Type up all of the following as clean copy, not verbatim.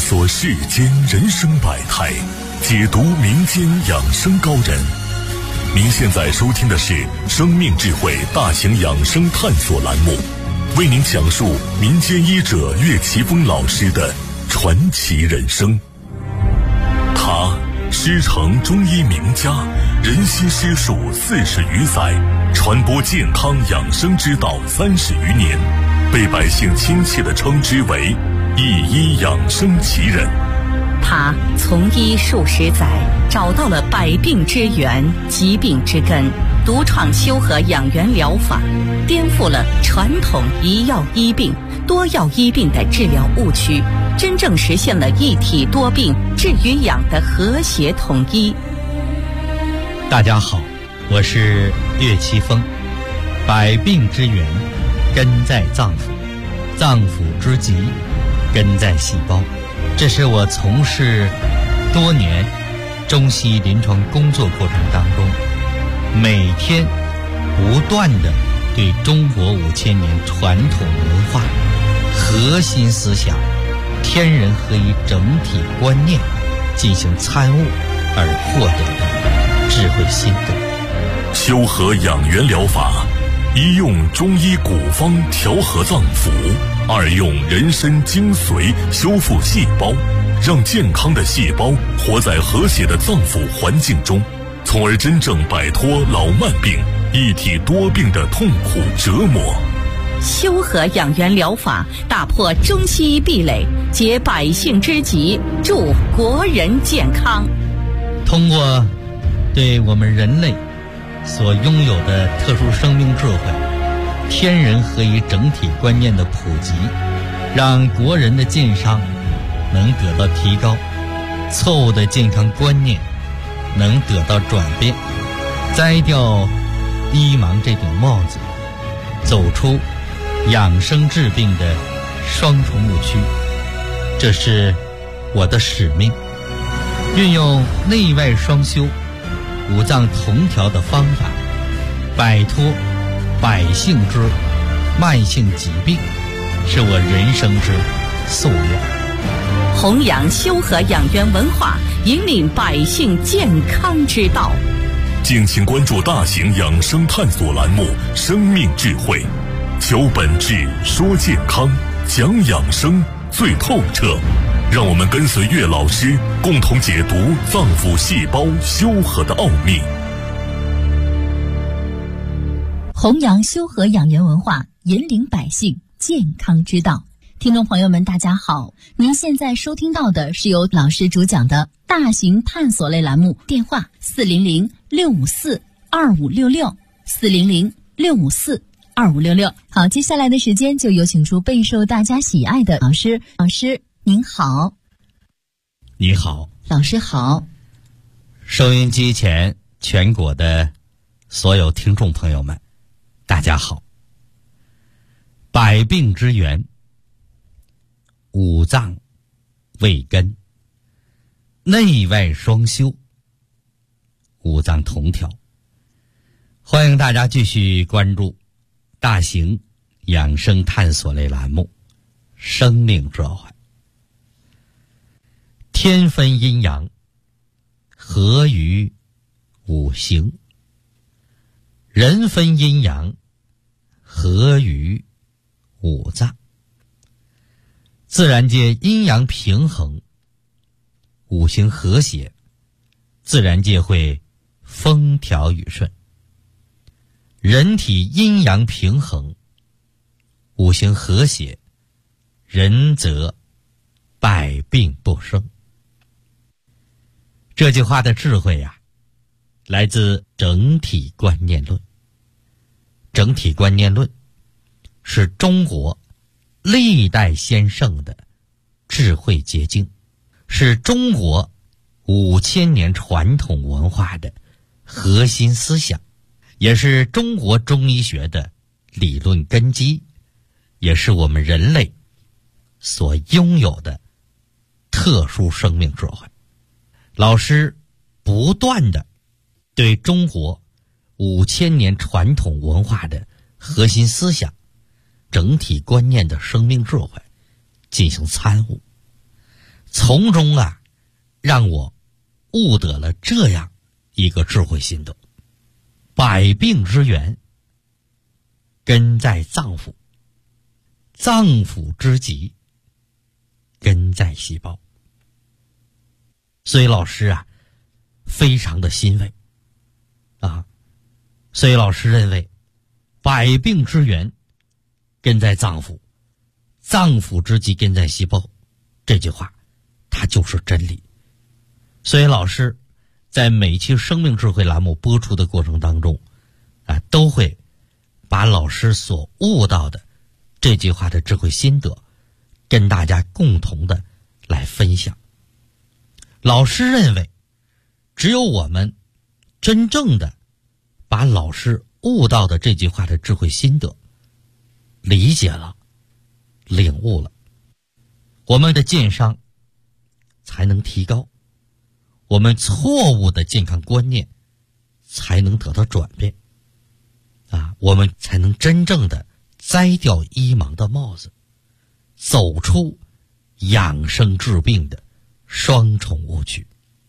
索世间人生百态，解读民间养生高人。您现在收听的是生命智慧大型养生探索栏目，为您讲述民间医者岳奇峰老师的传奇人生。他师承中医名家，人心师术40余载，传播健康养生之道30余年，被百姓亲切地称之为一医养生奇人。 他从医数十载，找到了百病之源、疾病之根，独创修和养元疗法，颠覆了传统一药医病、多药医病的治疗误区，真正实现了一体多病、治与养的和谐统一。 大家好，我是岳奇峰。百病之源根在脏腑，脏腑之疾根在细胞。这是我从事多年中西临床工作过程当中，每天不断地对中国5000年传统文化核心思想天人合一整体观念进行参悟而获得的智慧心得。 修和养元疗法，一用中医古方调和脏腑，二用人参精髓修复细胞，让健康的细胞活在和谐的脏腑环境中，从而真正摆脱老慢病、一体多病的痛苦折磨。 修和养元疗法打破中西医壁垒，解百姓之急，助国人健康。 通过对我们人类所拥有的特殊生命智慧、天人合一整体观念的普及，让国人的健康能得到提高，错误的健康观念能得到转变，摘掉医盲这顶帽子，走出养生治病的双重误区。这是我的使命，运用内外双修、五脏同调的方法，摆脱百姓之慢性疾病，是我人生之夙愿。 弘扬修和养元文化，引领百姓健康之道。 敬请关注大型养生探索栏目《生命智慧》，求本质，说健康，讲养生最透彻。让我们跟随岳老师，共同解读脏腑细胞修和的奥秘。 弘扬修和养元文化，引领百姓健康之道。听众朋友们，大家好，您现在收听到的是由老师主讲的大型探索类栏目，电话400-654-2566 400-654-2566。好，接下来的时间就有请出备受大家喜爱的老师。老师您好。 你好。 老师好。 收音机前全国的所有听众朋友们，大家好。百病之源，五脏为根，内外双修，五脏同调。欢迎大家继续关注大型养生探索类栏目《生命智慧》。天分阴阳，合于五行；人分阴阳，合于五脏。自然界阴阳平衡，五行和谐，自然界会风调雨顺。人体阴阳平衡，五行和谐，人则百病不生。这句话的智慧来自整体观念论。整体观念论是中国历代先圣的智慧结晶，是中国5000年传统文化的核心思想，也是中国中医学的理论根基，也是我们人类所拥有的特殊生命智慧。老师不断地对中国5000年传统文化的核心思想、整体观念的生命智慧进行参悟， 从中让我悟得了这样一个智慧心得：百病之源根在脏腑，脏腑之疾根在细胞。所以老师非常的欣慰所以老师认为百病之源根在脏腑，脏腑之疾根在细胞，这句话它就是真理。所以老师在每期生命智慧栏目播出的过程当中都会把老师所悟到的这句话的智慧心得跟大家共同的来分享。老师认为只有我们真正的把老师悟到的这句话的智慧心得理解了、领悟了，我们的健康才能提高，我们错误的健康观念才能得到转变我们才能真正的摘掉医盲的帽子，走出养生治病的双重误区。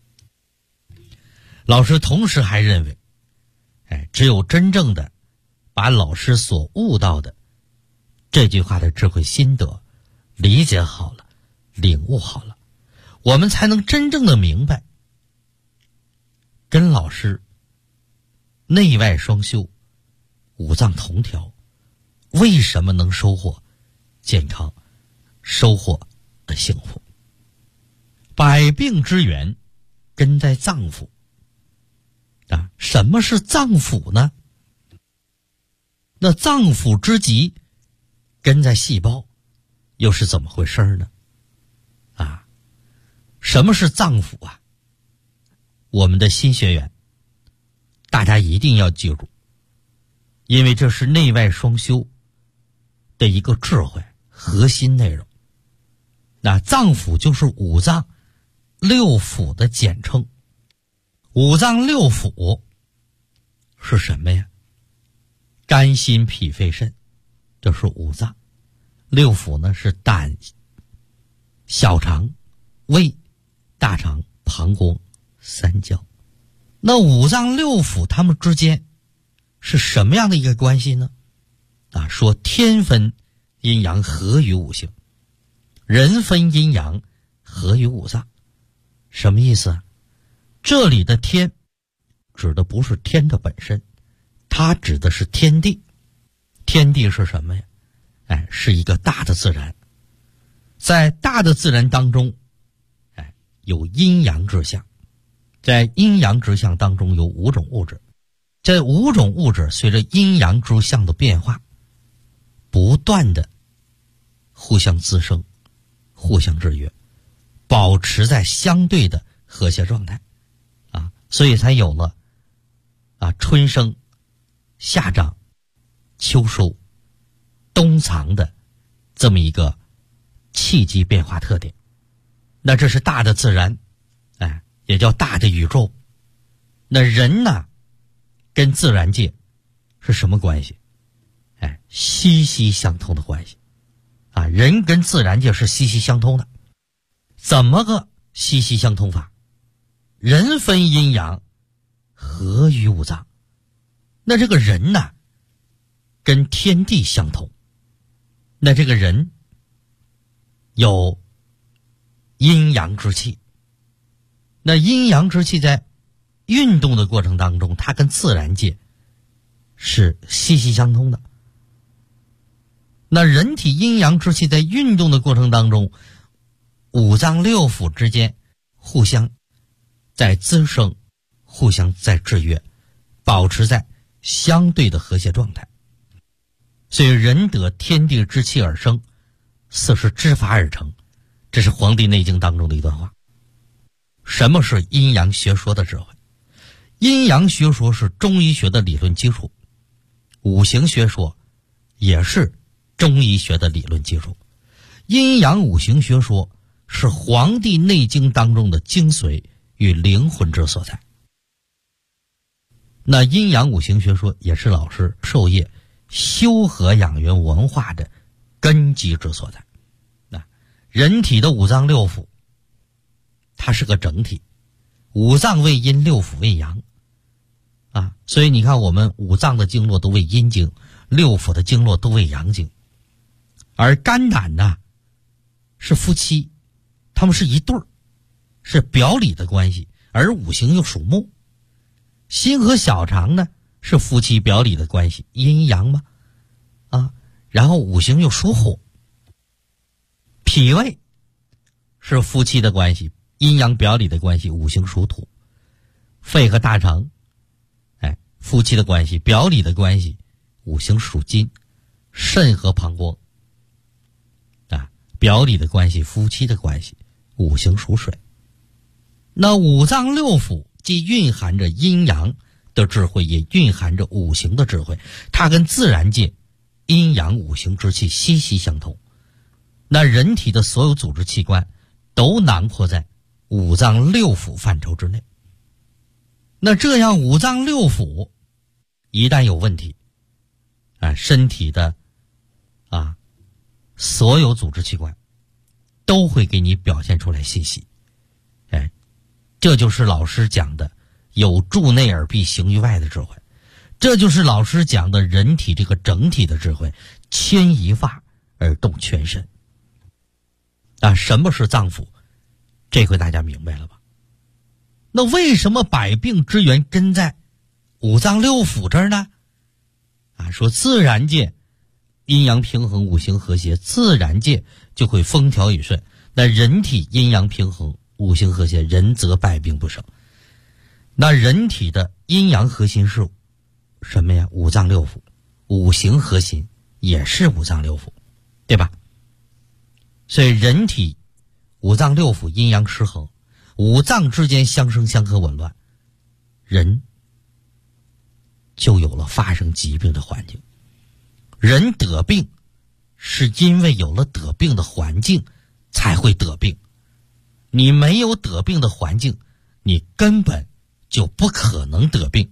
老师同时还认为只有真正的把老师所悟到的这句话的智慧心得理解好了、领悟好了，我们才能真正的明白跟老师内外双修、五脏同调为什么能收获健康、收获的幸福。百病之源根在脏腑什么是脏腑呢？那脏腑之疾根在细胞，又是怎么回事呢？什么是脏腑我们的新学员大家一定要记住，因为这是内外双修的一个智慧核心内容。那脏腑就是五脏六腑的简称。五脏六腑是什么呀？肝心脾肺肾，这是五脏。六腑呢是胆、小肠、胃、大肠、膀胱、三焦。那五脏六腑它们之间是什么样的一个关系呢？说天分阴阳合于五行，人分阴阳合于五脏。什么意思这里的天指的不是天的本身，它指的是天地。天地是什么呀？是一个大的自然。在大的自然当中有阴阳之象，在阴阳之象当中有五种物质，这五种物质随着阴阳之象的变化不断的互相滋生、互相制约，保持在相对的和谐状态所以才有了春生、夏长、秋收、冬藏的这么一个气机变化特点。那这是大的自然也叫大的宇宙。那人呢跟自然界是什么关系？息息相通的关系人跟自然界是息息相通的。怎么个息息相通法？人分阴阳合于五脏。那这个人呢跟天地相同，那这个人有阴阳之气。那阴阳之气在运动的过程当中，它跟自然界是息息相通的。那人体阴阳之气在运动的过程当中，五脏六腑之间互相在滋生，互相在制约，保持在相对的和谐状态。所以人得天地之气而生，色是之法而成，这是《黄帝内经》当中的一段话。什么是阴阳学说的智慧？阴阳学说是中医学的理论基础，五行学说也是中医学的理论基础。阴阳五行学说是《黄帝内经》当中的精髓与灵魂之所在。那阴阳五行学说也是老师授业修和养元文化的根基之所在。人体的五脏六腑它是个整体，五脏为阴，六腑为阳啊，所以你看我们五脏的经络都为阴经，六腑的经络都为阳经。而肝胆呢是夫妻，他们是一对儿，是表里的关系，而五行又属木。心和小肠呢是夫妻表里的关系，阴阳嘛啊，然后五行又属火。脾胃是夫妻的关系，阴阳表里的关系，五行属土。肺和大肠夫妻的关系，表里的关系，五行属金。肾和膀胱表里的关系，夫妻的关系，五行属水。那五脏六腑既蕴含着阴阳的智慧，也蕴含着五行的智慧，它跟自然界阴阳五行之气息息相通。那人体的所有组织器官都囊括在五脏六腑范畴之内。那这样五脏六腑一旦有问题身体的所有组织器官都会给你表现出来信息。这就是老师讲的有助内而必行于外的智慧，这就是老师讲的人体这个整体的智慧，牵一发而动全身。什么是脏腑？这回大家明白了吧？那为什么百病之源根在五脏六腑这儿呢？说自然界阴阳平衡，五行和谐，自然界就会风调雨顺。那人体阴阳平衡，五行和谐，人则百病不生。那人体的阴阳核心是什么呀？五脏六腑。五行核心也是五脏六腑，对吧？所以人体五脏六腑阴阳失衡，五脏之间相生相克紊乱，人就有了发生疾病的环境。人得病是因为有了得病的环境才会得病，你没有得病的环境，你根本就不可能得病。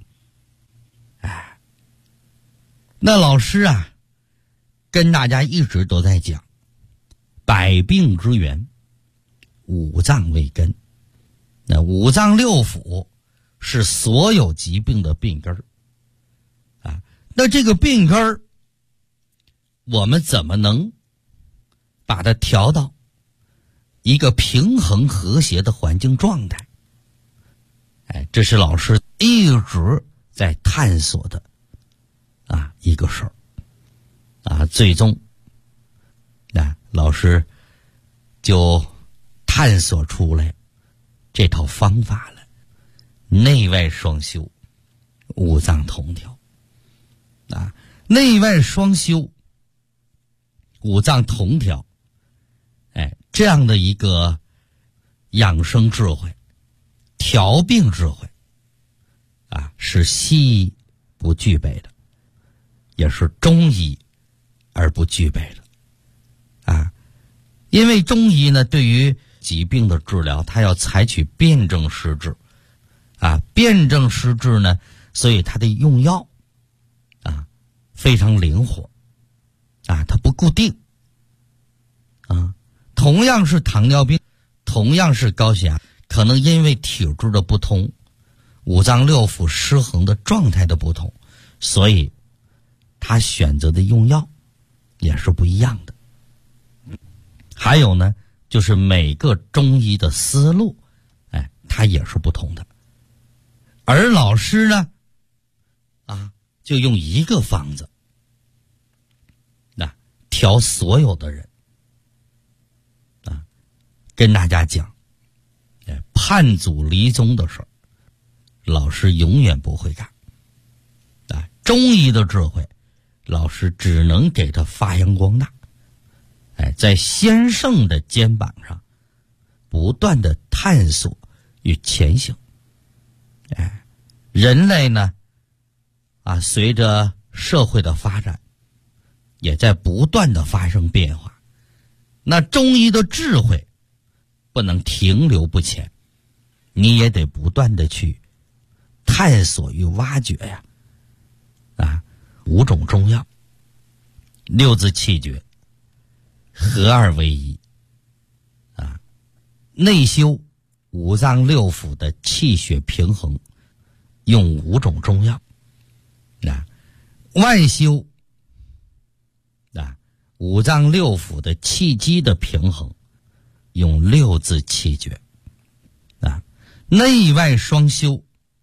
那老师跟大家一直都在讲百病之源，五脏为根。那五脏六腑是所有疾病的病根儿那这个病根儿我们怎么能把它调到一个平衡和谐的环境状态？这是老师一直在探索的一个事儿最终老师就探索出来这套方法了，内外双修，五脏同调内外双修，五脏同调这样的一个养生智慧，调病智慧是西医不具备的，也是中医而不具备的因为中医呢对于疾病的治疗，它要采取辨证施治辨证施治呢，所以它的用药非常灵活它不固定同样是糖尿病，同样是高血压，可能因为体质的不同，五脏六腑失衡的状态的不同，所以他选择的用药也是不一样的。还有呢，就是每个中医的思路它也是不同的。而老师呢就用一个方子调所有的人跟大家讲叛祖离宗的事儿，老师永远不会干中医的智慧，老师只能给他发扬光大在先圣的肩膀上不断的探索与前行人类呢随着社会的发展也在不断的发生变化，那中医的智慧不能停留不前，你也得不断的去探索与挖掘五种中药，六字气诀，合二为一内修五脏六腑的气血平衡，用5种中药。外修五脏六腑的气机的平衡，用6字气诀。内外双修，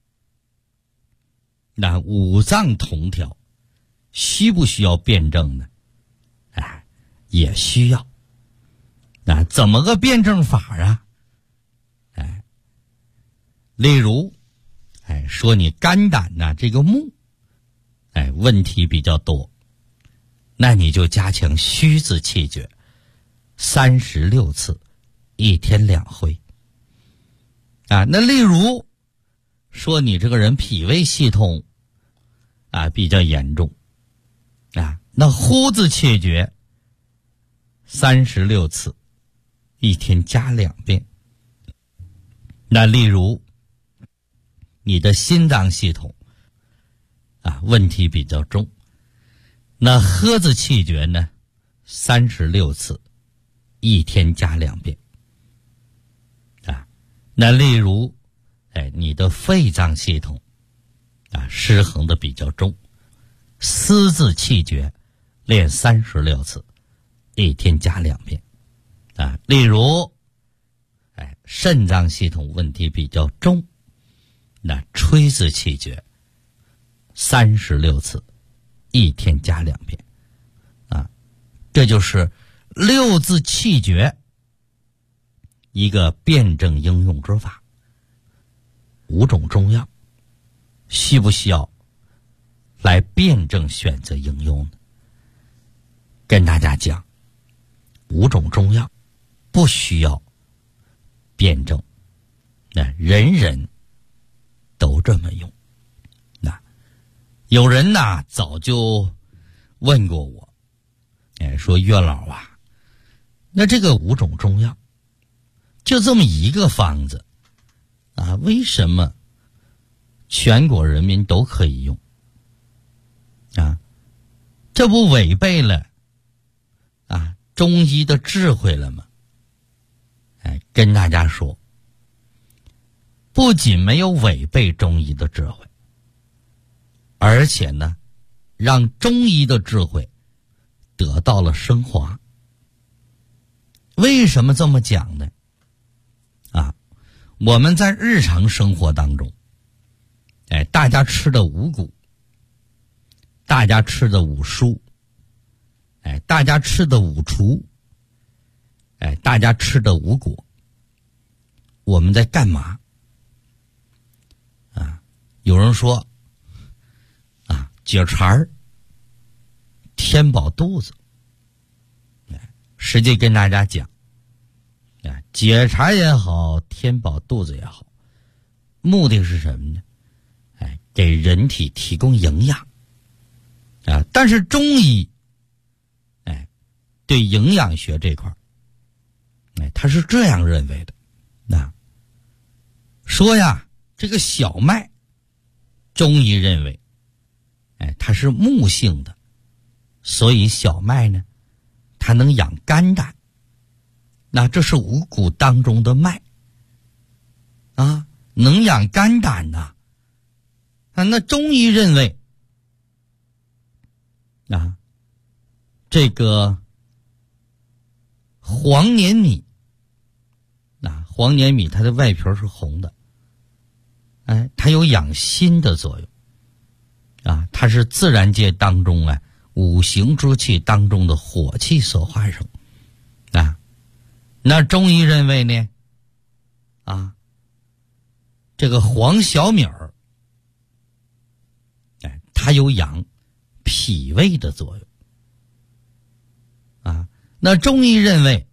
五脏同调，需不需要辩证呢？也需要。怎么个辩证法啊？例如说你肝胆这个木问题比较多，那你就加强虚字气诀36次，1天2回。那例如说你这个人脾胃系统比较严重那呼字气诀36次，1天加2遍。那例如你的心脏系统问题比较重，那喝字气诀呢36次，1天加2遍。那例如你的肺脏系统失衡的比较重，思字气诀练36次，1天加2遍。例如肾脏系统问题比较重，那吹字气诀36次，1天加2遍。这就是6字气诀一个辩证应用之法。5种中药需不需要来辩证选择应用呢？跟大家讲，5种中药不需要辩证，人人都这么用。有人早就问过我，说岳老那这个5种中药就这么一个方子为什么全国人民都可以用这不违背了中医的智慧了吗？跟大家说，不仅没有违背中医的智慧，而且呢让中医的智慧得到了升华。为什么这么讲呢？我们在日常生活当中大家吃的五谷，大家吃的五蔬，大家吃的五畜，大家吃的五果，我们在干嘛？有人说解馋儿，填饱肚子。实际跟大家讲，解馋也好，填饱肚子也好，目的是什么呢？给人体提供营养但是中医对营养学这块他是这样认为的说这个小麦，中医认为它是木性的，所以小麦呢它能养肝胆。那这是五谷当中的麦能养肝胆那中医认为这个黄黏米黄黏米它的外皮是红的它有养心的作用它是自然界当中五行之气当中的火气所化生那中医认为呢这个黄小米儿它有养脾胃的作用那中医认为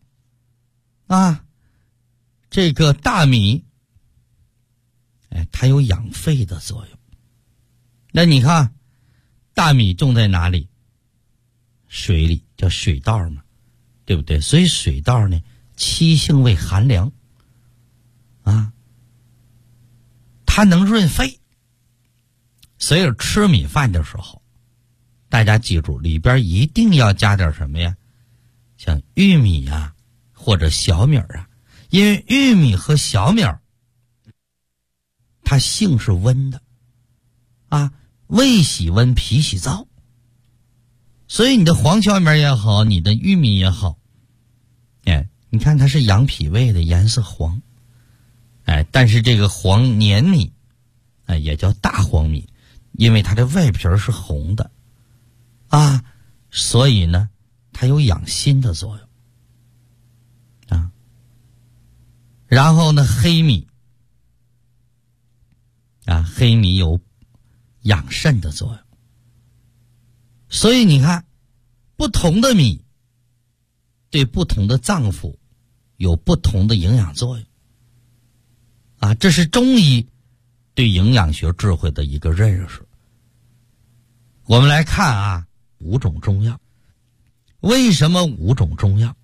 这个大米它有养肺的作用。那你看大米种在哪里？水里，叫水稻嘛，对不对？所以水稻呢气性为寒凉它能润肺。所以吃米饭的时候，大家记住里边一定要加点什么呀？像玉米或者小米因为玉米和小米它性是温的胃喜温，脾喜燥。所以你的黄荞面也好，你的玉米也好，你看它是养脾胃的，颜色黄。但是这个黄黏米也叫大黄米，因为它的外皮是红的所以呢它有养心的作用然后呢黑米黑米有养肾的作用。所以你看不同的米对不同的脏腑有不同的营养作用这是中医对营养学智慧的一个认识。我们来看5种中药。为什么5种中药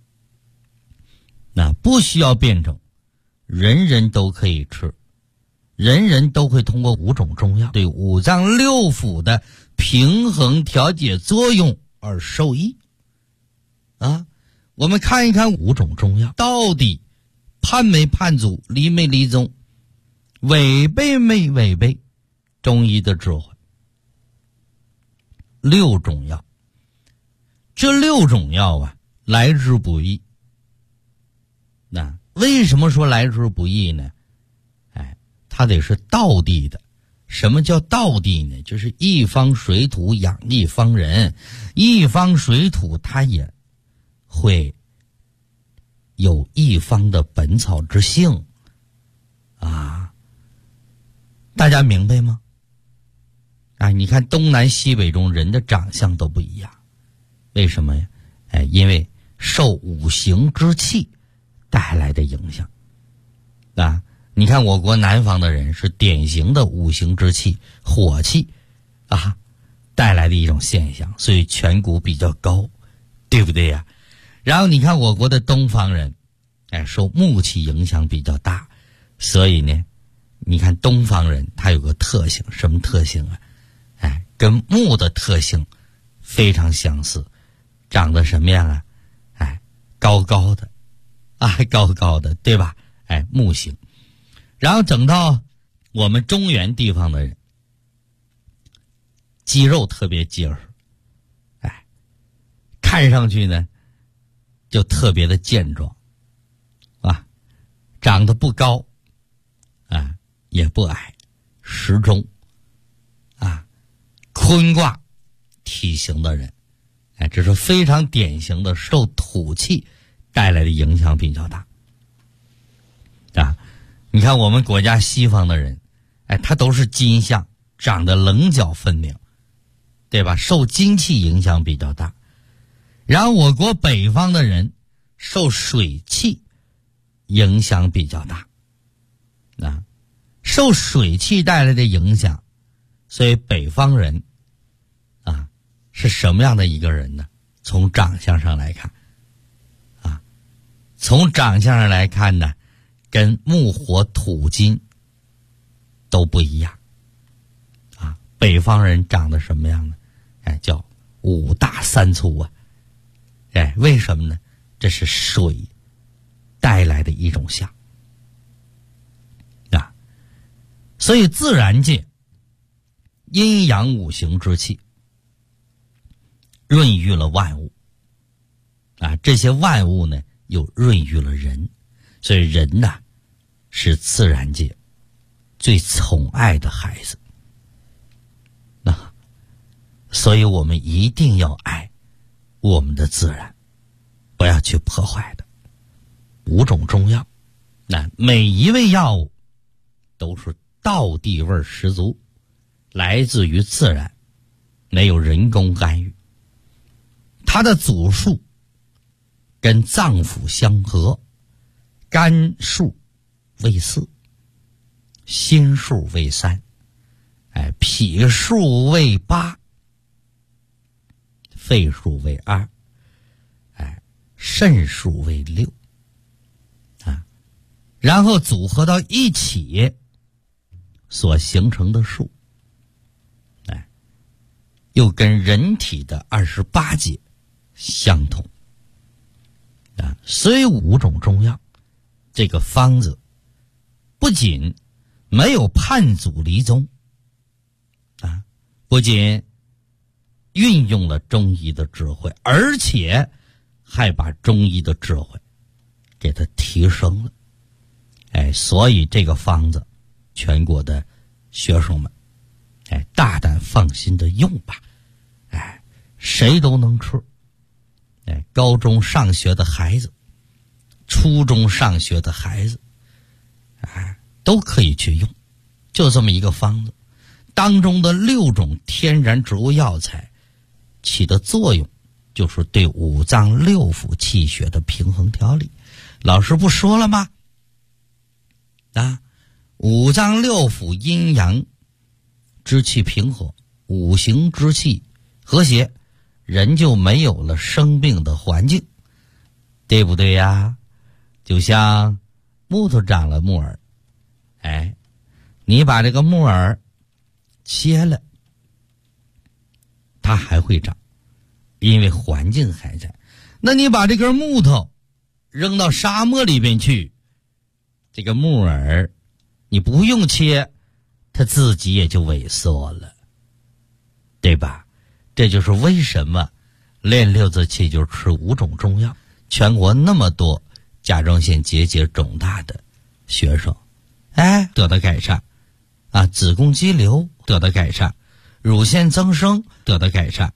不需要辩证，人人都可以吃，人人都会通过5种中药对五脏六腑的平衡调节作用而受益我们看一看5种中药到底判没判祖，离没离宗，违背没违背中医的智慧。6种药，这6种药来之不易。为什么说来之不易呢？它得是道地的。什么叫道地呢？就是一方水土养一方人，一方水土它也会有一方的本草之性大家明白吗？你看东南西北中人的长相都不一样，为什么呀？因为受五行之气带来的影响你看我国南方的人是典型的五行之气火气带来的一种现象，所以颧骨比较高，对不对呀？然后你看我国的东方人受木气影响比较大，所以呢你看东方人他有个特性，什么特性跟木的特性非常相似，长得什么样高高的高高的，对吧？木型。然后整到我们中原地方的人，肌肉特别结实，看上去呢就特别的健壮长得不高也不矮，适中坤卦体型的人这是非常典型的受土气带来的影响比较大你看我们国家西方的人他都是金相，长得棱角分明，对吧？受金气影响比较大。然后我国北方的人受水气影响比较大受水气带来的影响，所以北方人是什么样的一个人呢？从长相上来看从长相上来看呢，跟木火土金都不一样北方人长得什么样呢？叫五大三粗为什么呢？这是水带来的一种相所以自然界阴阳五行之气润育了万物这些万物呢又润育了人，所以人是自然界最宠爱的孩子所以我们一定要爱我们的自然，不要去破坏的。5种中药每一味药物都是道地味十足，来自于自然，没有人工干预。它的祖数跟脏腑相合，肝数为4，心数为3，脾数为8，肺数为2，肾数为6然后组合到一起所形成的数又跟人体的28节相同所以5种中药这个方子不仅没有叛祖离宗啊，不仅运用了中医的智慧，而且还把中医的智慧给它提升了。所以这个方子全国的学生们大胆放心的用吧。谁都能吃。高中上学的孩子，初中上学的孩子都可以去用。就这么一个方子当中的6种天然植物药材起的作用，就是对五脏六腑气血的平衡调理。老师不说了吗？五脏六腑阴阳之气平和，五行之气和谐，人就没有了生病的环境，对不对呀？就像木头长了木耳，你把这个木耳切了，它还会长，因为环境还在。那你把这根木头扔到沙漠里边去，这个木耳你不用切，它自己也就萎缩了，对吧？这就是为什么练六字气就吃5种中药。全国那么多甲状腺结节肿大的学生得到改善子宫肌瘤得到改善，乳腺增生得到改善。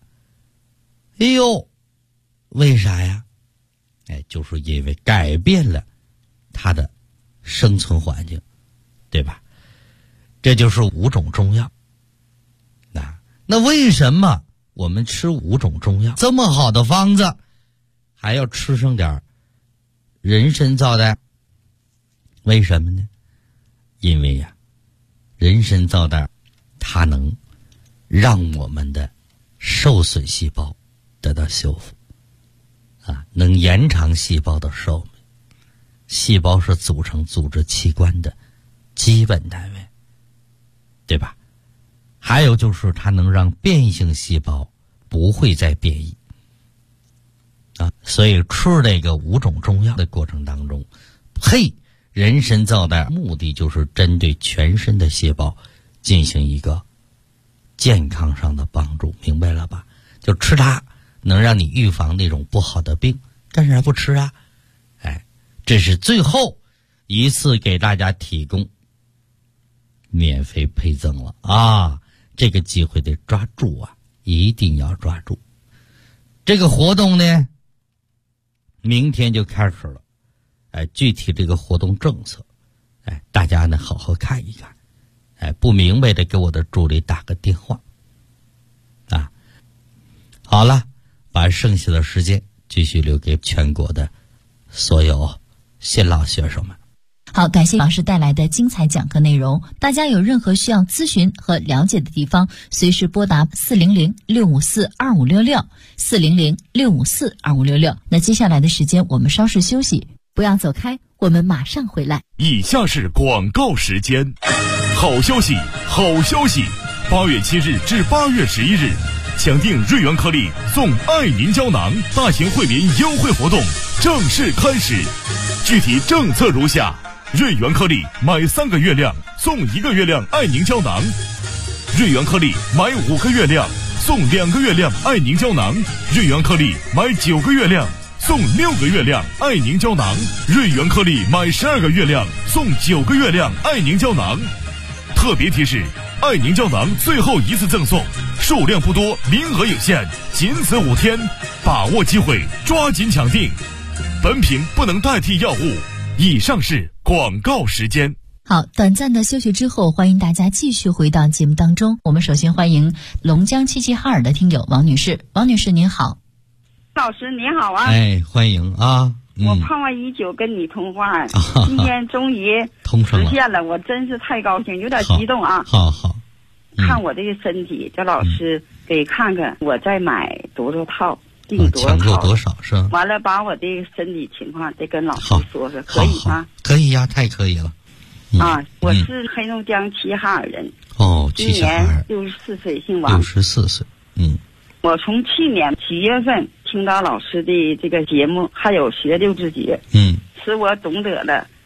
为啥呀？就是因为改变了它的生存环境，对吧？这就是5种中药。那为什么我们吃5种中药这么好的方子还要吃上点人参皂苷？为什么呢？因为人参皂苷它能让我们的受损细胞得到修复能延长细胞的寿命。细胞是组成组织器官的基本单位，对吧？还有就是它能让变异性细胞不会再变异所以吃这个5种中药的过程当中，配人参皂苷，目的就是针对全身的细胞进行一个健康上的帮助，明白了吧？就吃它能让你预防那种不好的病，干啥不吃啊？这是最后一次给大家提供免费配赠了这个机会得抓住一定要抓住。这个活动呢明天就开始了具体这个活动政策大家呢好好看一看不明白的给我的助理打个电话好了，把剩下的时间继续留给全国的所有新老学生们。 好，感谢老师带来的精彩讲课内容。大家有任何需要咨询和了解的地方，随时拨打400-654-2566 400-654-2566。那接下来的时间我们稍事休息，不要走开，我们马上回来。 以下是广告时间。好消息，好消息！8月7日至8月11日，抢订瑞元颗粒送爱凝胶囊大型惠民优惠活动正式开始。具体政策如下：瑞元颗粒买3个月亮送1个月亮爱凝胶囊，瑞元颗粒买5个月亮送2个月亮爱凝胶囊，瑞元颗粒买9个月亮送6个月亮爱凝胶囊，瑞元颗粒买12个月亮送9个月亮爱凝胶囊。特别提示：爱凝胶囊最后一次赠送，数量不多，名额有限，仅此5天，把握机会，抓紧抢订。本品不能代替药物。以上是广告时间。 好，短暂的休息之后，欢迎大家继续回到节目当中。我们首先欢迎龙江齐齐哈尔的听友王女士。王女士您好。 老师你好啊。 欢迎我盼望已久跟你通话，今天终于实现了，我真是太高兴，有点激动啊。 好。 看我这个身体，叫老师给看看，我再买多少套，订多少套， 抢购多少是吧？ 完了把我这个身体情况再跟老师说说，可以吗？ 可以呀，太可以了。 我是黑龙江齐齐哈尔人。 齐齐哈尔。 今年64岁，姓王。 64岁。 我从去年7月份听到老师的这个节目，还有学六字诀，使我懂得了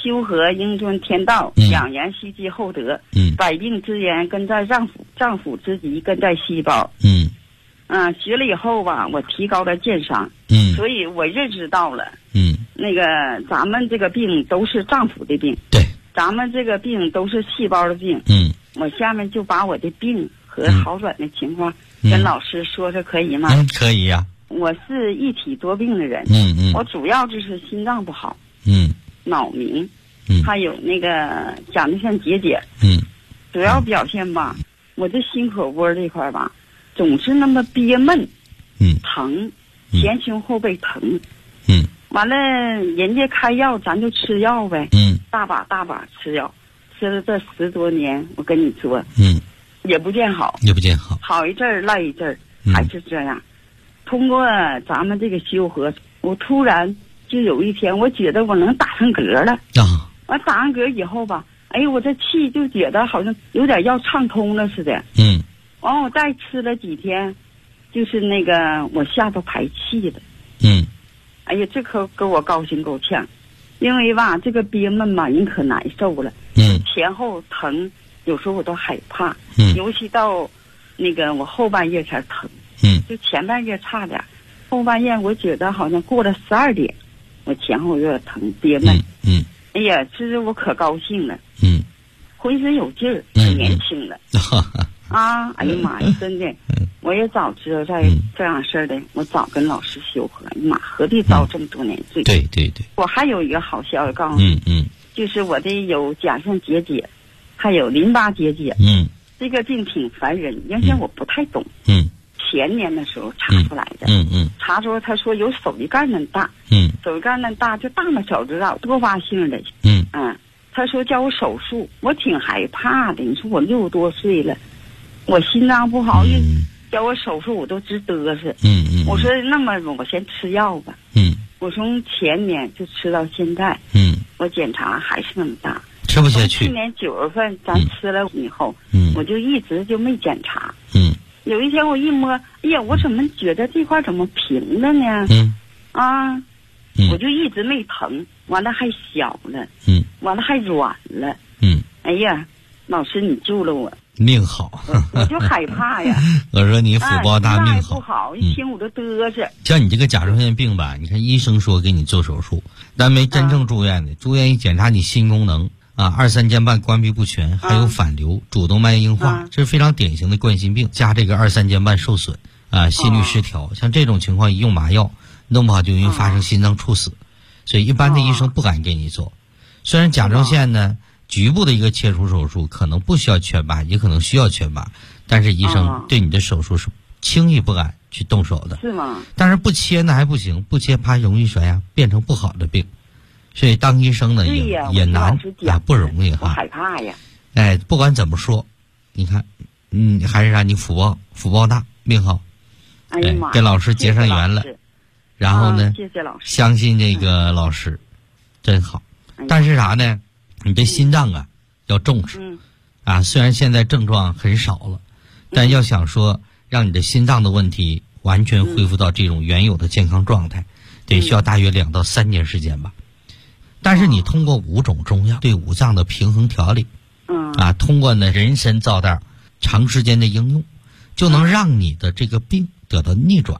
修和应遵天道，养元蓄积厚德，百病之源根在脏腑之极，根在细胞。学了以后吧，我提高了鉴赏，所以我认识到了，那个咱们这个病都是脏腑的病， 对， 咱们这个病都是细胞的病，我下面就把我的病和好转的情况跟老师说说，可以吗？ 可以呀。 我是一体多病的人，我主要就是心脏不好，脑鸣，还有那个甲状腺结节，主要表现吧，我这心口窝这块吧，总是那么憋闷，疼，前胸后背疼，完了人家开药，咱就吃药呗，大把吃药，吃了这10多年，我跟你说，也不见好，好一阵儿赖一阵儿，还是这样。通过咱们这个修和，我突然就有一天，我觉得我能打上嗝了。完打上嗝以后吧，哎呦，我这气就觉得好像有点要畅通了似的。完我再吃了几天，就是那个我下头排气了。哎呀，这可给我高兴够呛，因为吧这个憋闷嘛，人可难受了。前后疼，有时候我都害怕。尤其到那个我后半夜才疼。就前半夜差点，后半夜我觉得好像过了12点，我前后有点疼憋闷。哎呀，这是我可高兴了。浑身有劲儿，可年轻了。哎呀妈呀，真的，我也早知道这样事儿的，我早跟老师修和。哎呀妈，何必遭这么多年罪？ 对。 我还有一个好消息告诉你，就是我的有甲状腺结节，还有淋巴结节。这个病挺烦人，原先我不太懂。前年的时候查出来的，查出他说有手指盖那么大，手指盖那么大就大拇手指头多发性的，他说叫我手术，我挺害怕的。你说我60多岁了，我心脏不好，叫我手术我都直嘚瑟。我说那么我先吃药吧。我从前年就吃到现在，我检查还是那么大， 吃不下去。 去年9月份咱吃了以后，我就一直就没检查。有一天我一摸，哎呀，我怎么觉得这块怎么平了呢？我就一直没疼，完了还小了，完了还软了。哎呀，老师你救了我， 命好。 我就害怕呀。 我说你福报大，命好。 不好，一听我就嘚瑟。 像你这个甲状腺病吧，你看医生说给你做手术，但没真正住院的，住院一检查你心功能。二三尖瓣关闭不全，还有反流、主动脉硬化，这是非常典型的冠心病，加这个二三尖瓣受损心律失调，像这种情况一用麻药，弄不好就容易发生心脏猝死，所以一般的医生不敢给你做。虽然甲状腺呢局部的一个切除手术可能不需要全麻，也可能需要全麻，但是医生对你的手术是轻易不敢去动手的。 是吗？ 但是不切呢还不行，不切怕容易变成不好的病。所以当医生呢也难不容易哈， 我害怕呀。 不管怎么说，你看，还是让你福报大，命好。 哎呀妈， 跟老师结上缘了，然后呢， 谢谢老师， 相信这个老师，真好。但是啥呢？你这心脏要重视。虽然现在症状很少了，但要想说让你的心脏的问题完全恢复到这种原有的健康状态，得需要大约2到3年时间吧。但是你通过5种中药对五脏的平衡调理，通过呢人参皂袋长时间的应用，就能让你的这个病得到逆转，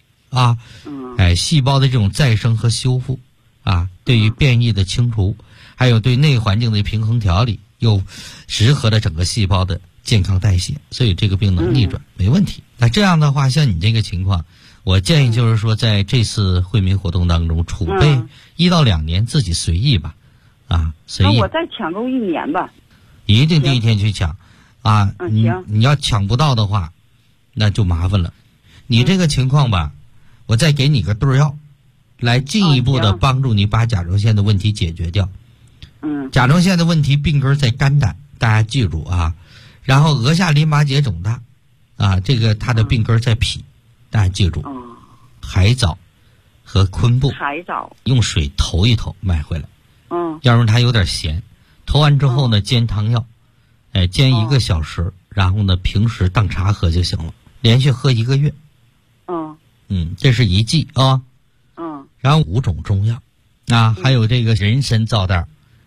细胞的这种再生和修复，对于变异的清除，还有对内环境的平衡调理，又适合了整个细胞的健康代谢，所以这个病能逆转，没问题。那这样的话，像你这个情况，我建议就是说，在这次惠民活动当中储备1到2年，自己随意吧，随意。 那我再抢够1年吧。 一定第一天去抢，你要抢不到的话，那就麻烦了。你这个情况吧，我再给你个对药，来进一步的帮助你把甲状腺的问题解决掉。甲状腺的问题病根在肝胆，大家记住啊。然后额下淋巴结肿大，这个它的病根在脾。大家记住，海藻和昆布， 海藻用水投一投买回来，要不然它有点咸，投完之后呢煎汤药，煎1个小时，然后呢平时当茶喝就行了，连续喝1个月。这是1剂啊。然后5种中药，还有这个人参皂袋，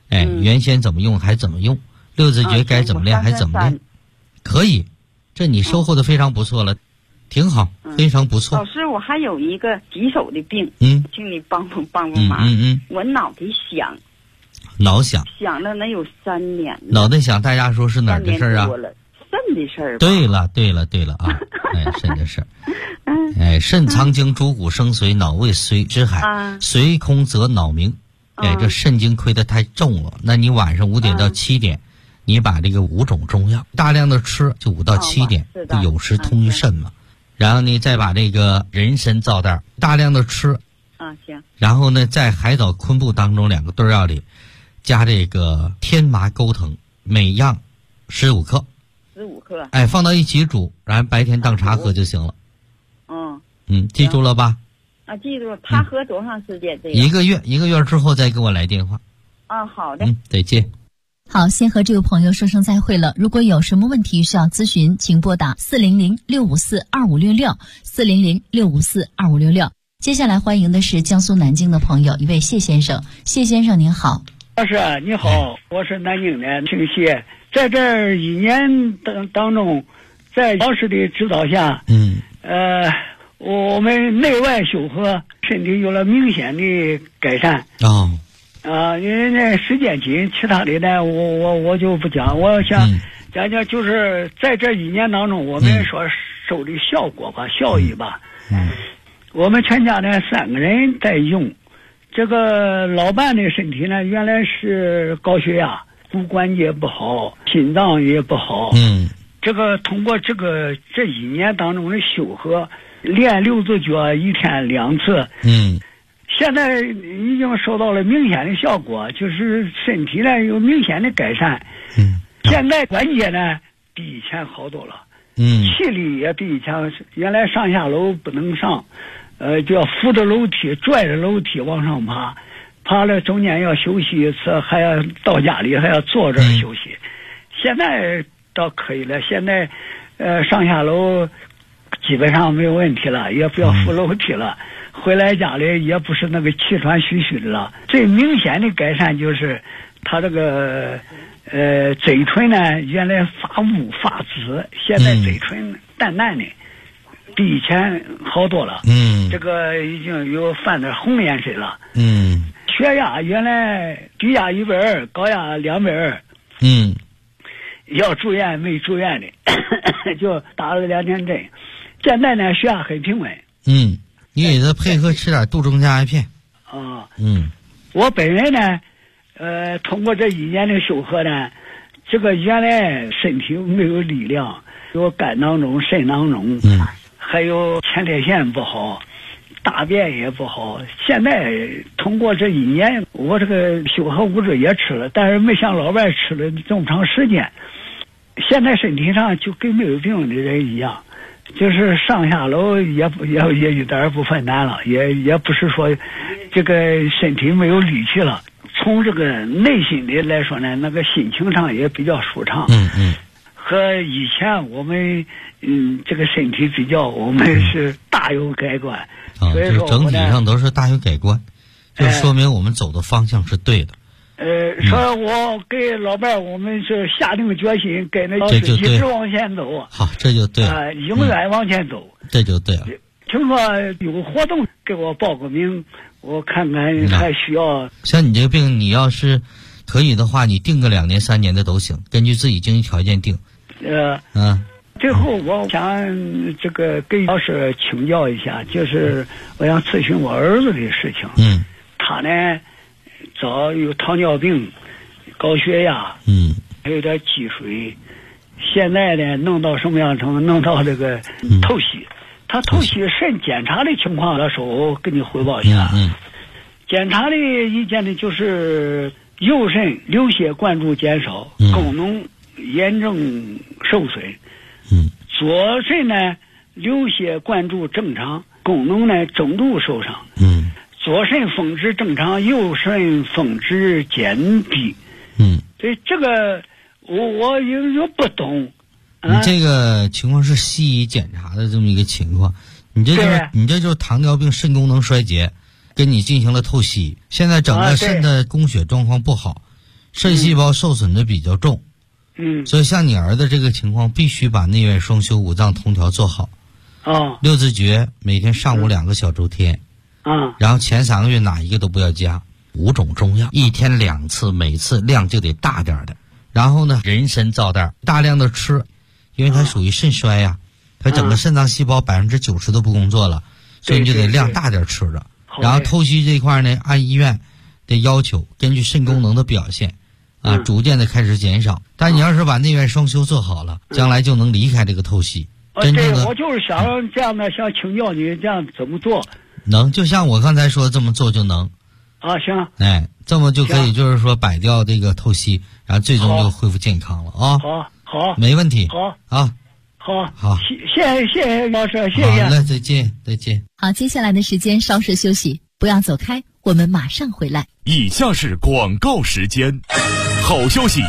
原先怎么用还怎么用，六字诀该怎么练还怎么练，可以，这你收获的非常不错了，挺好，非常不错。 老师，我还有一个棘手的病，请你帮帮忙。我脑袋响。 脑响了能有3年了。 脑袋响，大家说是哪儿的事儿啊？ 肾的事儿。 对了啊，肾的事儿。肾藏精，主骨生髓，脑为髓之海，髓空则脑明。这肾经亏得太重了，那你晚上5点到7点，你把这个5种中药大量的吃，就5到7点，有时通于肾嘛。然后你再把这个人参皂袋大量的吃。 行。然后呢，在海藻昆布当中2个对药里加这个天麻钩藤，每样15克。 15克。 放到一起煮，然后白天当茶喝就行了。记住了吧？ 记住了。他喝多长时间？这个 1个月之后再给我来电话。 好的。 再见。 好，先和这位朋友说声再会了。如果有什么问题需要咨询，请拨打400-654-2566，400-654-2566。接下来欢迎的是江苏南京的朋友，一位谢先生。谢先生您好。 老师你好，我是南京的姓谢。在这1年当中，在老师的指导下，我们内外修和，身体有了明显的改善。因为那时间紧，其他的呢我就不讲。我想讲讲，就是在这1年当中，我们所收的效果吧，效益吧。我们全家呢3个人在用。这个老伴的身体呢，原来是高血压，骨关节不好，心脏也不好。这个通过这1年当中的修和，练六字诀1天2次。现在已经收到了明显的效果，就是身体呢有明显的改善。现在关节呢比以前好多了。气力也比以前，原来上下楼不能上，就要扶着楼梯，拽着楼梯往上爬，爬了中间要休息一次，还要到家里还要坐着休息。现在倒可以了，现在上下楼基本上没有问题了，也不要扶楼梯了。回来家里也不是那个气喘吁吁的了。最明显的改善就是他这个嘴唇呢，原来发乌发紫，现在嘴唇淡淡的，比以前好多了。这个已经有泛点红颜色了。血压原来低压120，高压220。要住院没住院的就打了2天针。现在呢血压很平稳。 你给他配合吃点杜仲佳片。 我本人呢通过这1年的修和呢，这个原来身体没有力量，有肝囊肿、肾囊肿，还有前列腺不好，大便也不好。现在通过这1年，我这个修和物质也吃了，但是没像老外吃了这么长时间。现在身体上就跟没有病的人一样，就是上下楼也一点不困难了，也不是说这个身体没有力气了。从这个内心的来说呢，那个心情上也比较舒畅。和以前我们这个身体比较，我们是大有改观。所以说整体上都是大有改观，就说明我们走的方向是对的。 说我给老伴儿，我们是下定决心，跟着老师一直往前走。 好，这就对了。 永远往前走， 这就对了。 听说有活动，给我报个名，我看看还需要。 像你这个病，你要是可以的话，你定个2年3年的都行，根据自己经济条件定。 最后我想这个跟老师请教一下，就是我想咨询我儿子的事情。他呢早有糖尿病、高血压，还有点积水。现在呢弄到什么样程度？弄到这个透析。他透析肾检查的情况的时候，跟你汇报一下。检查的意见呢，就是右肾流血灌注减少，功能严重受损。左肾呢流血灌注正常，功能呢中度受伤。左肾峰值正常，右肾峰值减低。所以这个我有不懂。 你这个情况是西医检查的这么一个情况，你这就是糖尿病肾功能衰竭，跟你进行了透析，现在整个肾的供血状况不好， 肾细胞受损的比较重。所以像你儿子这个情况，必须把内外双修、五脏通调做好。六字诀每天上午2个小周天。然后前3个月哪一个都不要加。5种中药，1天2次，每次量就得大点的。然后呢，人参皂袋大量的吃，因为它属于肾衰呀，它整个肾脏细胞90%都不工作了，所以你就得量大点吃着。然后透析这一块呢，按医院的要求，根据肾功能的表现逐渐的开始减少。但你要是把内外双修做好了，将来就能离开这个透析。真正的我就是想这样的，想请教你这样怎么做。 能，就像我刚才说的这么做就能。 行。 这么就可以，就是说摆掉这个透析，然后最终就恢复健康了啊。 好， 没问题。 好，谢谢老师，谢谢。 好嘞，再见。 好，接下来的时间稍事休息，不要走开，我们马上回来。 以下是广告时间。好消息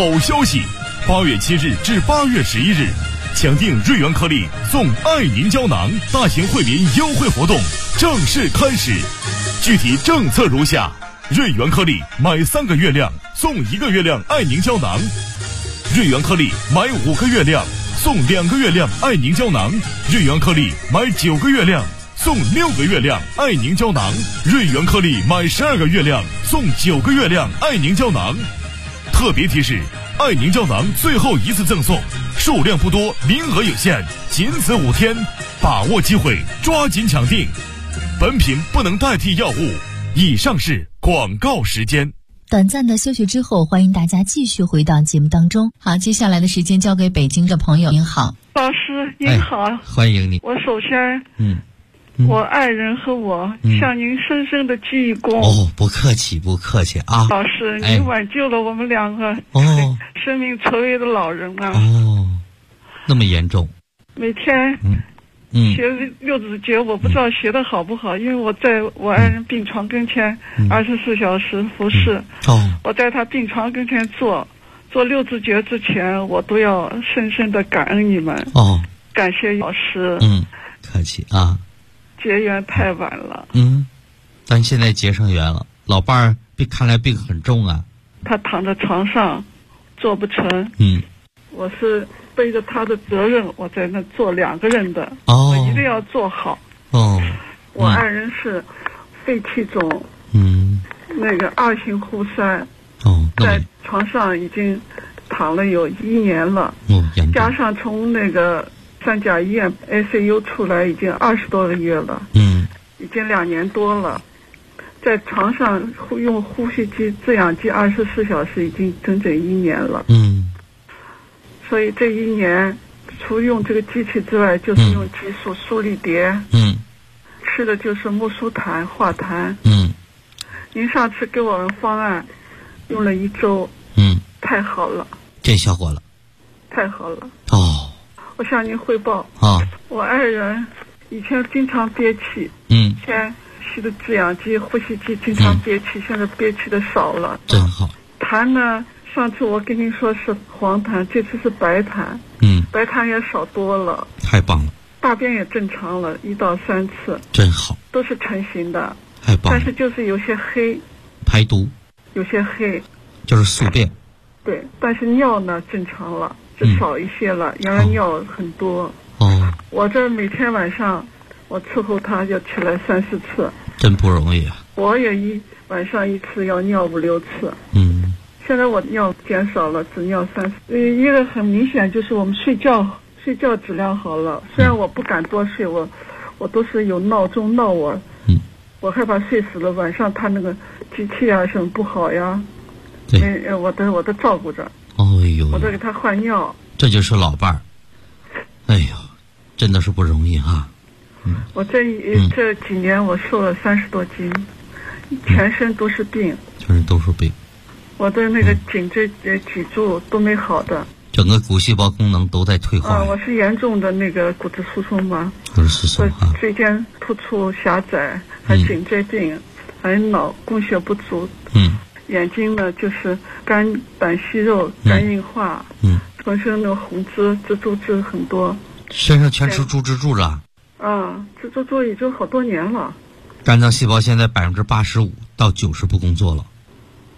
！8月7日至8月11日，抢订瑞元颗粒送爱凝胶囊大型惠民优惠活动正式开始。具体政策如下：瑞元颗粒买3个月亮送1个月亮爱凝胶囊；瑞元颗粒买5个月亮送2个月亮爱凝胶囊；瑞元颗粒买9个月亮送6个月亮爱凝胶囊；瑞元颗粒买12个月亮送9个月亮爱凝胶囊。特别提示：爱凝胶囊最后一次赠送，数量不多，名额有限，仅此5天，把握机会，抓紧抢订。本品不能代替药物。以上是广告时间。 短暂的休息之后，欢迎大家继续回到节目当中。好，接下来的时间交给北京的朋友。您好， 老师您好， 欢迎你。 我首先我爱人和我向您深深的鞠躬。 不客气啊。 老师，您挽救了我们2个生命垂危的老人啊。 那么严重。 每天学6字诀，我不知道学的好不好，因为我在我爱人病床跟前24小时服侍。我在他病床跟前做6字诀之前，我都要深深的感恩你们。感谢老师。 客气啊。 结缘太晚了。 但现在结上缘了。老伴儿看来病很重啊。 他躺在床上做不成。我是背着他的责任，我在那做2个人的。我一定要做好。我爱人是肺气肿。那个2型呼塞。在床上已经躺了有1年了。加上从那个3甲医院 ICU 出来已经20多个月了。已经2年多了，在床上用呼吸机、制氧机24小时，已经整整1年了。所以这1年，除用这个机器之外，就是用激素、速力蝶。吃的就是木苏檀、化痰。您上次给我们方案，用了1周。太好了。 这效果了。 太好了。我向您汇报。我爱人以前经常憋气。以前吸的制氧机、呼吸机经常憋气，现在憋气的少了。 真好。 痰呢？上次我跟您说是黄痰，这次是白痰。白痰也少多了。 太棒了。 大便也正常了，1到3次。 真好。 都是成型的。 太棒了。 但是就是有些黑。 排毒。 有些黑。 就是宿便。 对，但是尿呢正常了，就少一些了。原来尿很多。我这每天晚上我伺候他要起来3、4次。 真不容易啊。 我也晚上1次要尿5、6次。现在我尿减少了，只尿3次。一个很明显就是我们睡觉质量好了。虽然我不敢多睡，我都是有闹钟闹我。我害怕睡死了，晚上他那个机器啊什么不好呀。我都照顾着。我都给他换尿。 这就是老伴儿。哎呦，真的是不容易哈。 我这几年我瘦了30多斤，全身都是病。 全身都是病。 我的那个颈柱都没好的。 整个骨细胞功能都在退化。 我是严重的那个骨质疏松嘛。 骨质疏松啊。 椎间突出狭窄，还颈椎病，还脑供血不足。眼睛呢就是肝胆息肉、肝硬化。浑身的红蜘蛛汁很多。 身上全吃猪蜘蛛了。 蜘蛛已经好多年了。 肝脏细胞现在85%到90%不工作了。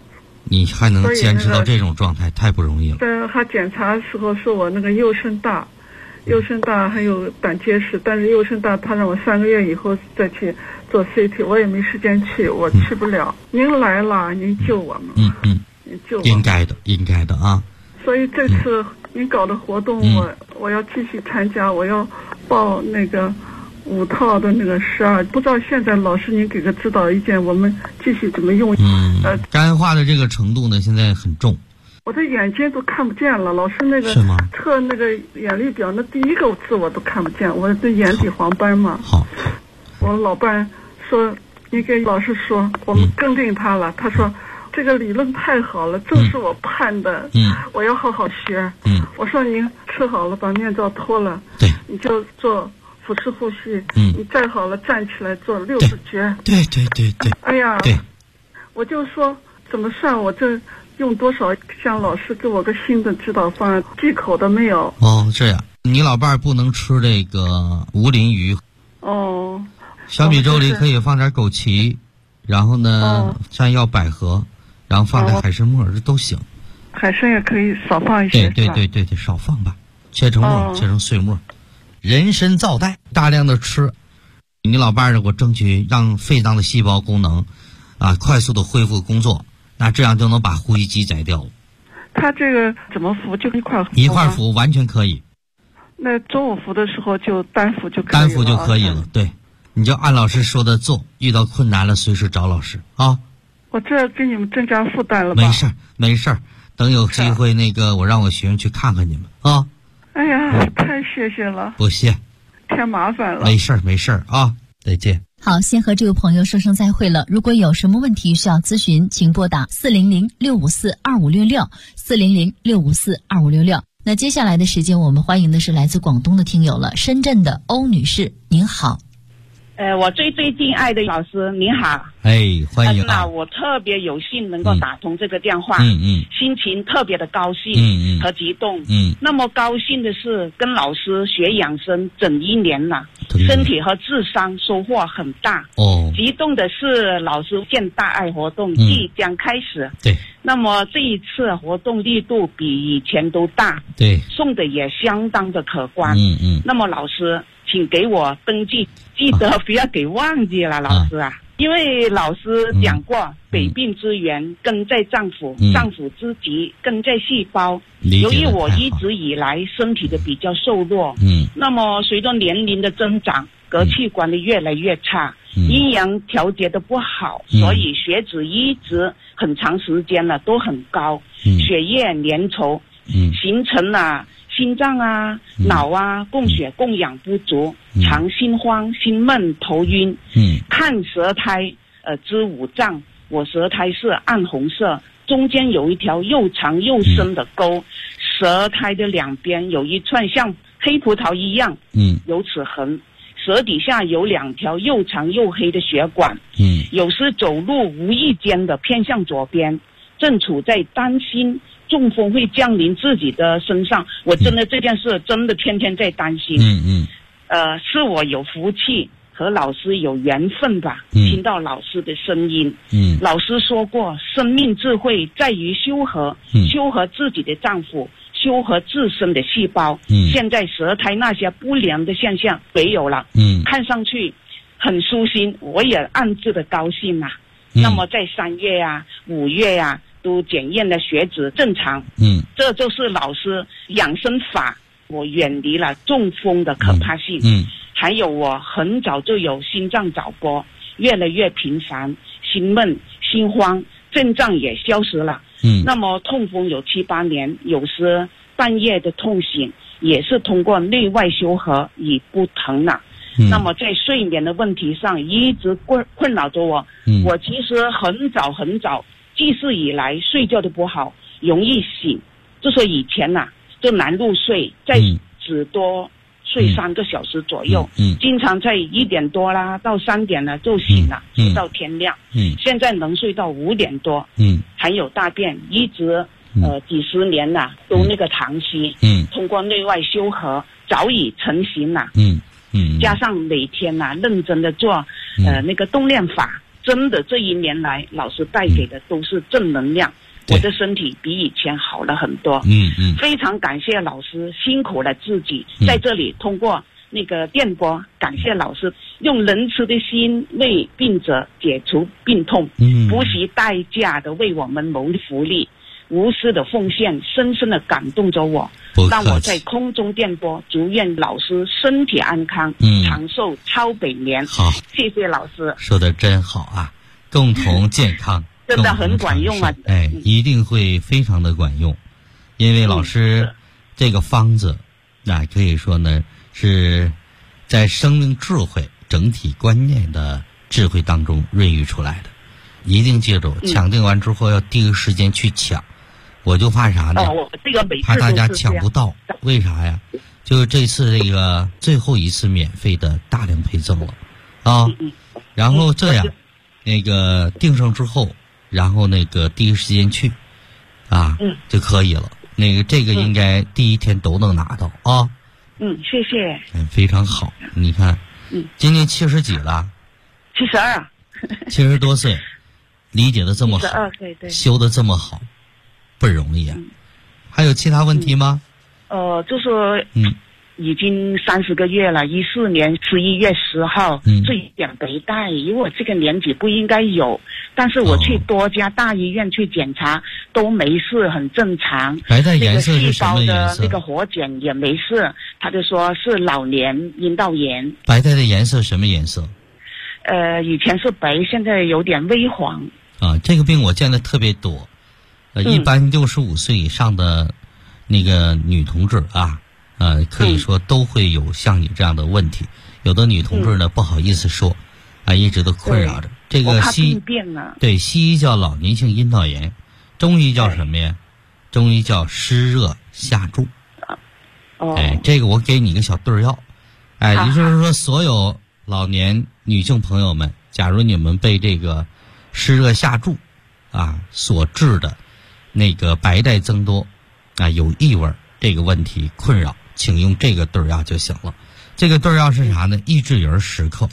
你还能坚持到这种状态，太不容易了。 但他检查的时候说我那个右肾大还有胆结石，但是右肾大他让我3个月以后再去做 CT， 我也没时间去，我去不了。您来了，您救我们。您救我们。应该的啊。所以这次您搞的活动，我要继续参加，我要报那个5套的那个12，不知道现在老师您给个指导意见，我们继续怎么用？ 肝化的这个程度呢，现在很重。 我的眼睛都看不见了，老师那个测那个眼力表，那第一个字我都看不见，我的眼底黄斑嘛。好，我老伴说，你给老师说，我们跟定他了。他说这个理论太好了，正是我盼的。我要好好学。我说您吃好了，把面罩脱了，你就做腹式呼吸。你站好了，站起来做60觉。对。哎呀，我就说怎么算我这。用多少？向老师给我个新的指导方案，忌口的没有？哦， 这样，你老伴儿不能吃这个无鳞鱼。哦，小米粥里可以放点枸杞，然后呢，山药、百合，然后放点海参末，这都行。 海参也可以少放一些。 对，少放吧，切成末，切成碎末。人参皂苷大量的吃，你老伴儿我争取让肺脏的细胞功能快速的恢复工作。那这样就能把呼吸机摘掉了。 他这个怎么服？就一块服完全可以。 那中午服的时候就单服就可以了。 单服就可以了，对。你就按老师说的做，遇到困难了随时找老师啊。 我这给你们增加负担了吧？ 没事儿，等有机会我让我学生去看看你们啊。 哎呀，太谢谢了。 不谢。 添麻烦了。 没事儿啊，再见。 好，先和这位朋友说声再会了。如果有什么问题需要咨询，请拨打400-654-2566 400-654-2566。那接下来的时间，我们欢迎的是来自广东的听友了，深圳的欧女士，您好。 我最敬爱的老师您好。 欢迎啊。 我特别有幸能够打通这个电话，心情特别的高兴和激动。那么高兴的是跟老师学养生整1年了，身体和智商收获很大。激动的是老师建大爱活动即将开始。对。那么这一次活动力度比以前都大。对。送的也相当的可观。那么老师请给我登记，记得不要给忘记了，老师啊。因为老师讲过，百病之源根在脏腑，脏腑之疾根在细胞。由于我一直以来身体的比较瘦弱，那么随着年龄的增长，隔气管理越来越差，阴阳调节的不好，所以血脂一直很长时间了都很高，血液粘稠，形成了心脏脑供血供氧不足，常心慌、心闷、头晕。看舌苔之五脏，我舌苔是暗红色，中间有一条又长又深的沟，舌苔的两边有一串像黑葡萄一样有齿痕，舌底下有2条又长又黑的血管。有时走路无意间的偏向左边，正处在担心中风会降临自己的身上。我真的这件事真的天天在担心。是我有福气和老师有缘分吧，听到老师的声音。老师说过，生命智慧在于修和，修和自己的脏腑，修和自身的细胞。现在舌苔那些不良的现象没有了，看上去很舒心，我也暗自的高兴啊。那么在3月5月都检验了血脂正常。这就是老师养生法，我远离了中风的可怕性。还有我很早就有心脏早搏，越来越频繁，心闷心慌，症状也消失了。那么痛风有7、8年，有时半夜的痛醒也是通过内外修和已不疼了。那么在睡眠的问题上一直困扰着我。我其实很早记事以来睡觉都不好，容易醒，就是以前就难入睡，在只多睡3个小时左右，经常在1点多啦到3点了就醒了，直到天亮。现在能睡到5点多。还有大便一直几十年了都那个溏稀。通过内外修和早已成型了。加上每天认真的做那个动量法，真的这1年来老师带给的都是正能量， 我的身体比以前好了很多。非常感谢老师辛苦了自己，在这里通过那个电波，感谢老师用仁慈的心为病者解除病痛，不惜代价的为我们谋福利，无私的奉献，深深的感动着我，让我在空中电波，祝愿老师身体安康，长寿超百年。 好， 谢谢老师， 说的真好啊，共同健康。 真的很管用啊！ 一定会非常的管用，因为老师这个方子，那可以说呢是在生命智慧整体观念的智慧当中孕育出来的。一定记住，抢定完之后要第一个时间去抢。我就怕啥呢？怕大家抢不到。为啥呀？就是这次这个最后一次免费的大量配赠了啊！然后这样，那个订上之后。然后那个第一时间去，啊，就可以了。那个这个应该第一天都能拿到啊。 谢谢。 非常好。你看，今年70几了 ？72。 70多岁，理解的这么好 ，72岁，对， 修的这么好，不容易啊。还有其他问题吗？ 就是已经30个月了，14年11月10号这一点白带，因为我这个年纪不应该有，但是我去多家大医院去检查都没事，很正常。 白带颜色是什么颜色？ 那个细胞的那个活检也没事，他就说是老年阴道炎。 白带的颜色什么颜色？ 以前是白，现在有点微黄。 啊，这个病我见的特别多，一般65岁以上的那个女同志啊。可以说都会有像你这样的问题，有的女同志呢不好意思说，一直都困扰着。这个西医叫老年性阴道炎，中医叫什么呀？中医叫湿热下注。这个我给你一个小对药，也就是说所有老年女性朋友们，假如你们被这个湿热下注所致的那个白带增多有异味这个问题困扰，请用这个对药就行了。这个对药是啥呢？益智仁10克。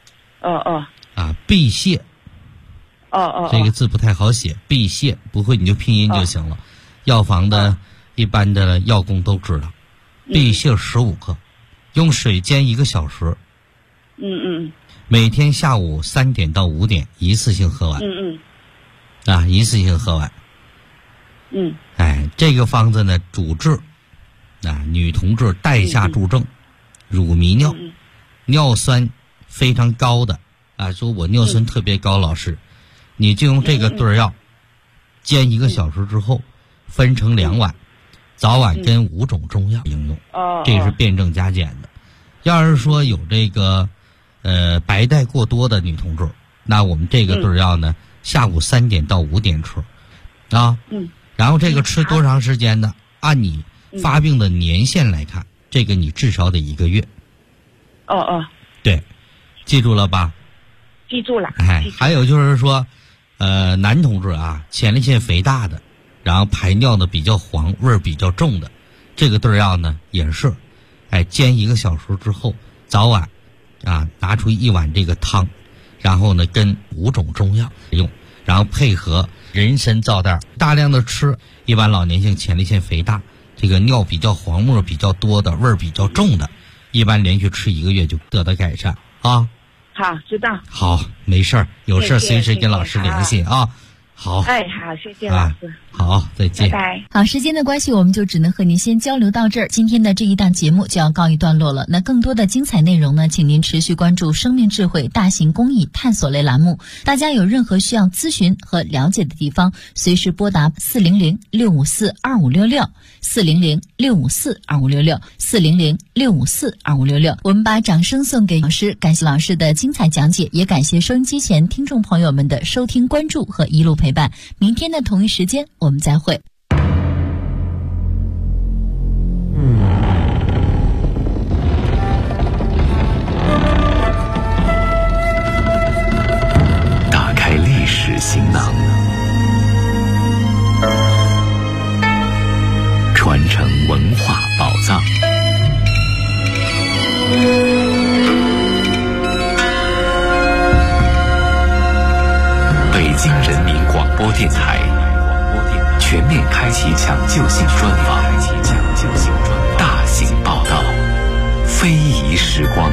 碧瀉。这个字不太好写，碧瀉不会你就拼音就行了。药房的一般的药工都知道。碧瀉15克，用水煎1个小时。每天下午3点到5点一次性喝完。一次性喝完。这个方子呢主治女同志带下注症，乳糜尿，尿酸非常高的说我尿酸特别高，老师，你就用这个对药，煎1个小时之后，分成2碗，早晚跟5种中药应用，这是辩证加减的。要是说有这个白带过多的女同志，那我们这个对药呢，下午3点到5点吃，然后这个吃多长时间呢？按你发病的年限来看，这个你至少得1个月。对，记住了吧？ 记住了。 还有就是说，男同志前列腺肥大的，然后排尿的比较黄，味儿比较重的，这个对药呢也是，煎1个小时之后，早晚拿出1碗这个汤，然后呢跟5种中药用，然后配合人参皂苷，大量的吃。一般老年性前列腺肥大，这个尿比较黄沫比较多的，味儿比较重的，一般连续吃1个月就得到改善啊。 好，知道。 好，没事儿，有事随时跟老师联系啊。好， 好，谢谢老师。 好，再见。 拜拜。 好，时间的关系，我们就只能和您先交流到这儿。今天的这一档节目就要告一段落了。那更多的精彩内容呢，请您持续关注生命智慧大型公益探索类栏目。大家有任何需要咨询和了解的地方，随时拨打400-654-2566 400-654-2566 400-654-2566。我们把掌声送给老师，感谢老师的精彩讲解，也感谢收音机前听众朋友们的收听关注和一路陪伴。明天的同一时间我们再会。 打开历史行囊，传承文化宝藏。北京人民广播电台。 全面开启抢救性专访，大型报道，非遗时光。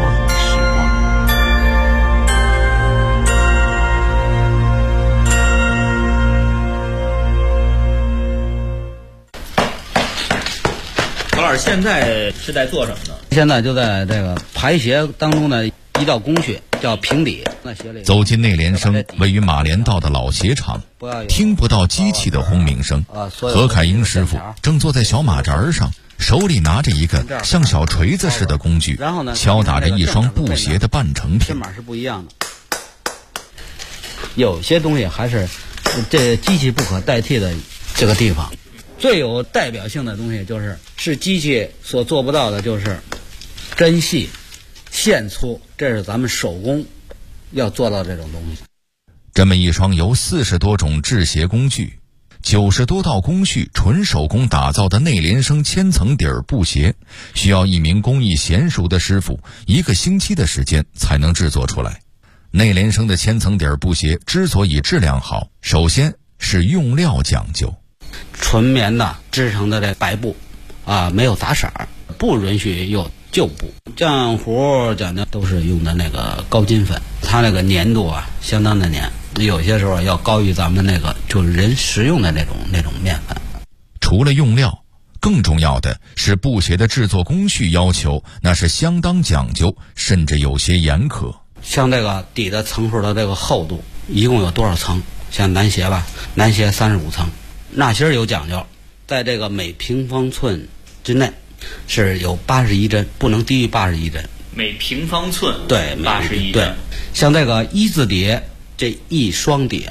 何老师现在是在做什么呢？ 现在就在这个排协当中的一道工序叫平底。 走进内联升位于马连道的老鞋厂，听不到机器的轰鸣声。何凯英师傅正坐在小马扎上，手里拿着一个像小锤子似的工具，敲打着一双布鞋的半成品。 这码是不一样的，有些东西还是这机器不可代替的这个地方。最有代表性的东西是机器所做不到的，就是针细线粗，这是咱们手工要做到这种东西。 这么一双由40多种制鞋工具、90多道工序纯手工打造的内联升千层底儿布鞋，需要一名工艺娴熟的师傅1个星期的时间才能制作出来。内联升的千层底儿布鞋之所以质量好，首先是用料讲究。 纯棉的织成的这白布没有杂色，不允许有旧布。浆糊讲究都是用的那个高筋粉，它那个粘度相当的粘，有些时候要高于咱们那个就是人食用的那种面粉。 除了用料，更重要的是布鞋的制作工序要求，那是相当讲究，甚至有些严苛。 像这个底的层数的这个厚度一共有多少层？像男鞋男鞋35层。纳鞋有讲究，在这个每平方寸之内是有81针，不能低于81针。 每平方寸对 81针。 对，像这个一字底这一双底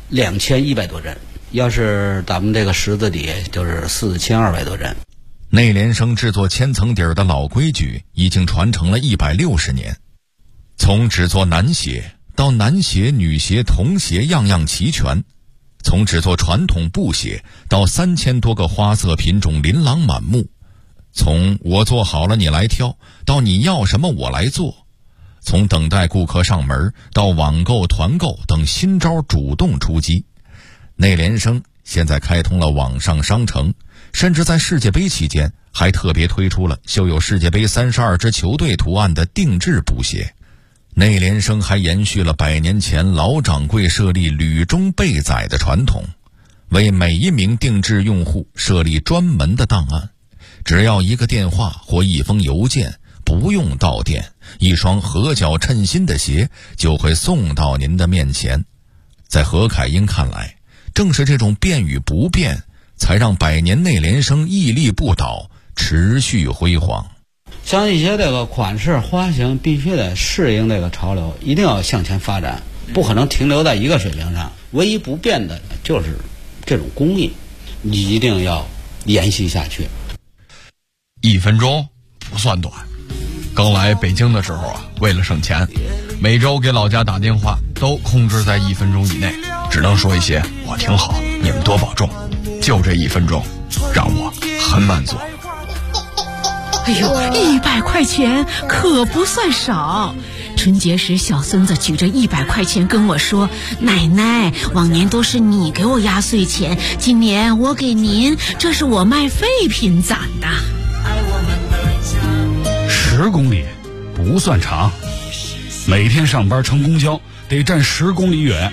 2100多针，要是咱们这个十字底就是4200多针。 内联升制作千层底儿的老规矩已经传承了160年，从只做男鞋到男鞋、女鞋、童鞋样样齐全。从只做传统布鞋到3000多个花色品种琳琅满目，从我做好了你来挑到你要什么我来做，从等待顾客上门到网购团购等新招主动出击。内联升现在开通了网上商城，甚至在世界杯期间还特别推出了绣有世界杯32支球队图案的定制布鞋。内联升还延续了100年前老掌柜设立履中备载的传统，为每一名定制用户设立专门的档案，只要一个电话或一封邮件，不用到店，一双合脚称心的鞋就会送到您的面前。在何凯英看来，正是这种变与不变，才让100年内联升屹立不倒，持续辉煌。 像一些这个款式花型必须得适应这个潮流，一定要向前发展，不可能停留在一个水平上。唯一不变的就是这种工艺，你一定要延续下去。 1分钟不算短，刚来北京的时候为了省钱，每周给老家打电话都控制在1分钟以内，只能说一些我挺好，你们多保重。就这1分钟让我很满足。 哎呦，100块钱可不算少。春节时，小孙子举着100块钱跟我说：“奶奶，往年都是你给我压岁钱，今年我给您，这是我卖废品攒的。 ”10公里不算长，每天上班乘公交得站10公里远。